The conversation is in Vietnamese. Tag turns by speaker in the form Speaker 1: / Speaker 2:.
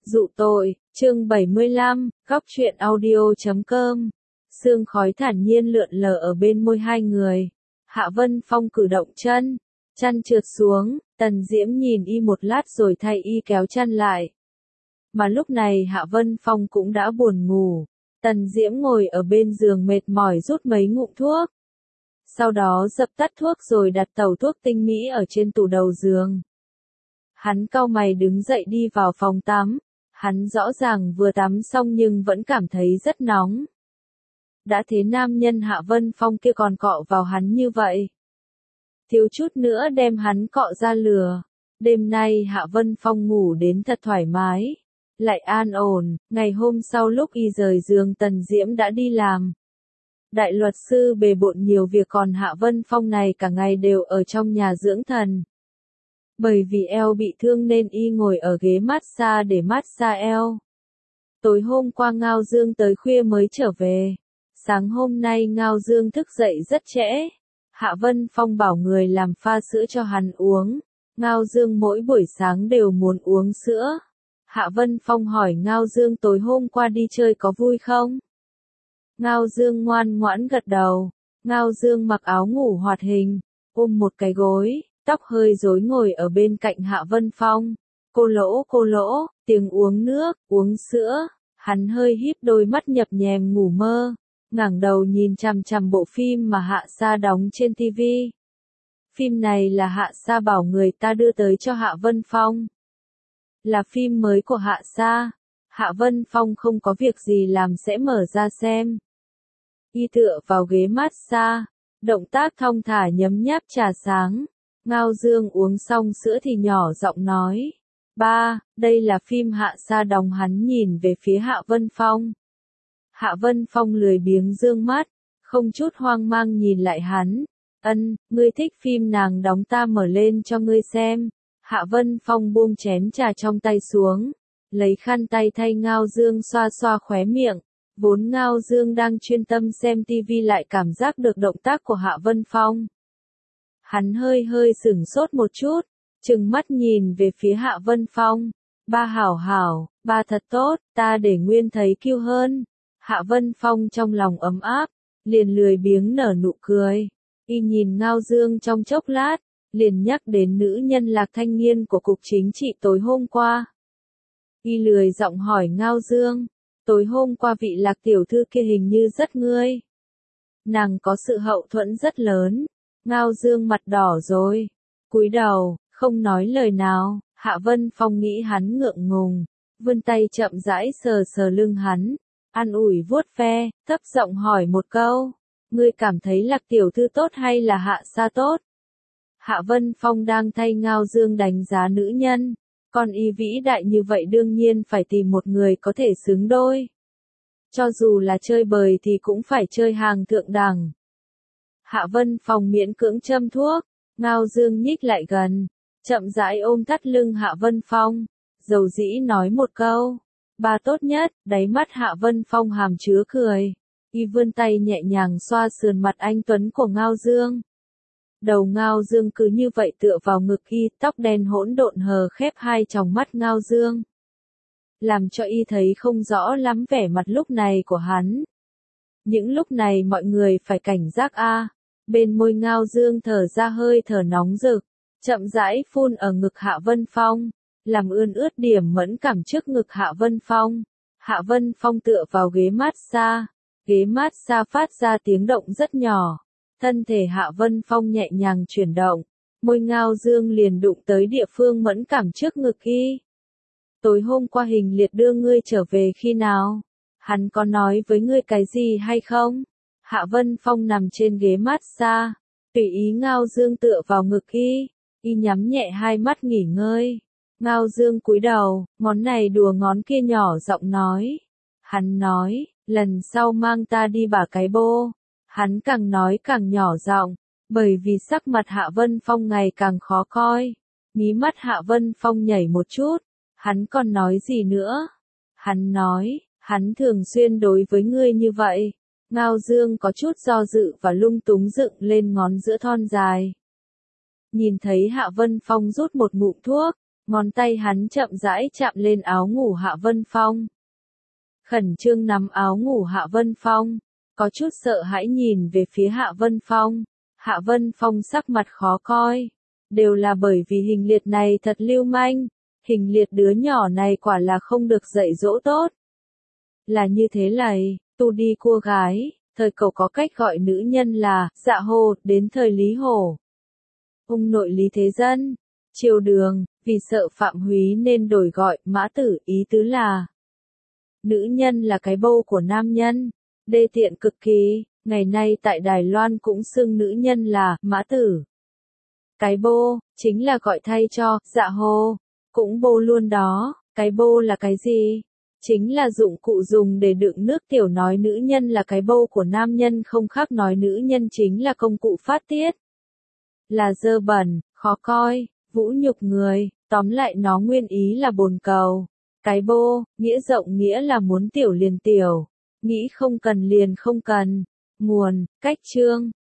Speaker 1: Dụ tội, chương 75, góc truyện audio.com. Sương khói thản nhiên lượn lờ ở bên môi hai người. Hạ Vân Phong cử động chân, chăn trượt xuống, Tần Diễm nhìn y một lát rồi thay y kéo chăn lại. Mà lúc này Hạ Vân Phong cũng đã buồn ngủ. Tần Diễm ngồi ở bên giường mệt mỏi rút mấy ngụm thuốc. Sau đó dập tắt thuốc rồi đặt tẩu thuốc tinh mỹ ở trên tủ đầu giường. Hắn cau mày đứng dậy đi vào phòng tắm. Hắn rõ ràng vừa tắm xong nhưng vẫn cảm thấy rất nóng. Đã thế nam nhân Hạ Vân Phong kia còn cọ vào hắn như vậy. Thiếu chút nữa đem hắn cọ ra lửa. Đêm nay Hạ Vân Phong ngủ đến thật thoải mái. Lại an ổn, ngày hôm sau lúc y rời giường Tần Diễm đã đi làm. Đại luật sư bề bộn nhiều việc còn Hạ Vân Phong này cả ngày đều ở trong nhà dưỡng thần. Bởi vì eo bị thương nên y ngồi ở ghế massage để massage eo. Tối hôm qua Ngao Dương tới khuya mới trở về. Sáng hôm nay Ngao Dương thức dậy rất trễ. Hạ Vân Phong bảo người làm pha sữa cho hắn uống. Ngao Dương mỗi buổi sáng đều muốn uống sữa. Hạ Vân Phong hỏi Ngao Dương tối hôm qua đi chơi có vui không? Ngao Dương ngoan ngoãn gật đầu. Ngao Dương mặc áo ngủ hoạt hình, ôm một cái gối, tóc hơi rối ngồi ở bên cạnh Hạ Vân Phong. Cô lỗ, tiếng uống nước, uống sữa. Hắn hơi híp đôi mắt nhập nhèm ngủ mơ, ngẩng đầu nhìn chằm chằm bộ phim mà Hạ Sa đóng trên TV. Phim này là Hạ Sa bảo người ta đưa tới cho Hạ Vân Phong. Là phim mới của Hạ Sa. Hạ Vân Phong không có việc gì làm sẽ mở ra xem. Y tựa vào ghế massage, động tác thong thả nhấm nháp trà sáng. Ngao Dương uống xong sữa thì nhỏ giọng nói. Ba, đây là phim Hạ Sa đóng. Hắn nhìn về phía Hạ Vân Phong. Hạ Vân Phong lười biếng dương mắt, không chút hoang mang nhìn lại hắn. Ngươi thích phim nàng đóng ta mở lên cho ngươi xem. Hạ Vân Phong buông chén trà trong tay xuống, lấy khăn tay thay Ngao Dương xoa xoa khóe miệng. Vốn Ngao Dương đang chuyên tâm xem tivi lại cảm giác được động tác của Hạ Vân Phong. Hắn hơi sửng sốt một chút, trừng mắt nhìn về phía Hạ Vân Phong. Ba hảo, ba thật tốt, ta để nguyên thấy kiêu hơn. Hạ Vân Phong trong lòng ấm áp, liền lười biếng nở nụ cười. Y nhìn Ngao Dương trong chốc lát, liền nhắc đến nữ nhân Lạc Thanh Nghiên của Cục Chính trị tối hôm qua. Y lười giọng hỏi Ngao Dương, tối hôm qua vị Lạc tiểu thư kia hình như rất ngươi. Nàng có sự hậu thuẫn rất lớn. Ngao Dương mặt đỏ rồi, cúi đầu, không nói lời nào. Hạ Vân Phong nghĩ hắn ngượng ngùng, vươn tay chậm rãi sờ lưng hắn, an ủi vuốt ve, thấp giọng hỏi một câu, ngươi cảm thấy Lạc tiểu thư tốt hay là Hạ Sa tốt? Hạ Vân Phong đang thay Ngao Dương đánh giá nữ nhân, con y vĩ đại như vậy đương nhiên phải tìm một người có thể xứng đôi. Cho dù là chơi bời thì cũng phải chơi hàng thượng đẳng. Hạ Vân Phong miễn cưỡng châm thuốc, Ngao Dương nhích lại gần, chậm rãi ôm thắt lưng Hạ Vân Phong, dầu dĩ nói một câu, ba tốt nhất. Đáy mắt Hạ Vân Phong hàm chứa cười, y vươn tay nhẹ nhàng xoa sườn mặt anh tuấn của Ngao Dương. Đầu Ngao Dương cứ như vậy tựa vào ngực y, tóc đen hỗn độn hờ khép hai tròng mắt Ngao Dương, làm cho y thấy không rõ lắm vẻ mặt lúc này của hắn. Những lúc này mọi người phải cảnh giác a. Bên môi Ngao Dương thở ra hơi thở nóng rực, chậm rãi phun ở ngực Hạ Vân Phong, làm ươn ướt điểm mẫn cảm trước ngực Hạ Vân Phong. Hạ Vân Phong tựa vào ghế massage phát ra tiếng động rất nhỏ. Thân thể Hạ Vân Phong nhẹ nhàng chuyển động, môi Ngao Dương liền đụng tới địa phương mẫn cảm trước ngực y. Tối hôm qua Hình Liệt đưa ngươi trở về khi nào? Hắn có nói với ngươi cái gì hay không? Hạ Vân Phong nằm trên ghế massage, tùy ý Ngao Dương tựa vào ngực y nhắm nhẹ hai mắt nghỉ ngơi. Ngao Dương cúi đầu, ngón này đùa ngón kia nhỏ giọng nói. Hắn nói, lần sau mang ta đi bả cái bô. Hắn càng nói càng nhỏ giọng, bởi vì sắc mặt Hạ Vân Phong ngày càng khó coi. Mí mắt Hạ Vân Phong nhảy một chút, hắn còn nói gì nữa? Hắn nói, hắn thường xuyên đối với ngươi như vậy. Ngao Dương có chút do dự và lung túng dựng lên ngón giữa thon dài. Nhìn thấy Hạ Vân Phong rút một ngụm thuốc, Ngón tay hắn chậm rãi chạm lên áo ngủ Hạ Vân Phong. Khẩn trương nắm áo ngủ Hạ Vân Phong, có chút sợ hãi nhìn về phía Hạ Vân Phong. Hạ Vân Phong sắc mặt khó coi. Đều là bởi vì Hình Liệt này thật lưu manh. Hình Liệt đứa nhỏ này quả là không được dạy dỗ tốt. Là như thế này, tu đi cua gái, thời cậu có cách gọi nữ nhân là Dạ Hồ, đến thời Lý Hổ. Ung nội Lý Thế Dân, Triều Đường, vì sợ Phạm Húy nên đổi gọi Mã Tử, ý tứ là nữ nhân là cái bô của nam nhân, đê tiện cực kỳ, ngày nay tại Đài Loan cũng xưng nữ nhân là Mã Tử. Cái bô, chính là gọi thay cho Dạ Hồ, cũng bô luôn đó, cái bô là cái gì? Chính là dụng cụ dùng để đựng nước tiểu, nói nữ nhân là cái bô của nam nhân không khác nói nữ nhân chính là công cụ phát tiết. Là dơ bẩn, khó coi, vũ nhục người, tóm lại nó nguyên ý là bồn cầu. Cái bô, nghĩa rộng nghĩa là muốn tiểu liền tiểu, nghĩ không cần liền không cần. Nguồn, cách chương.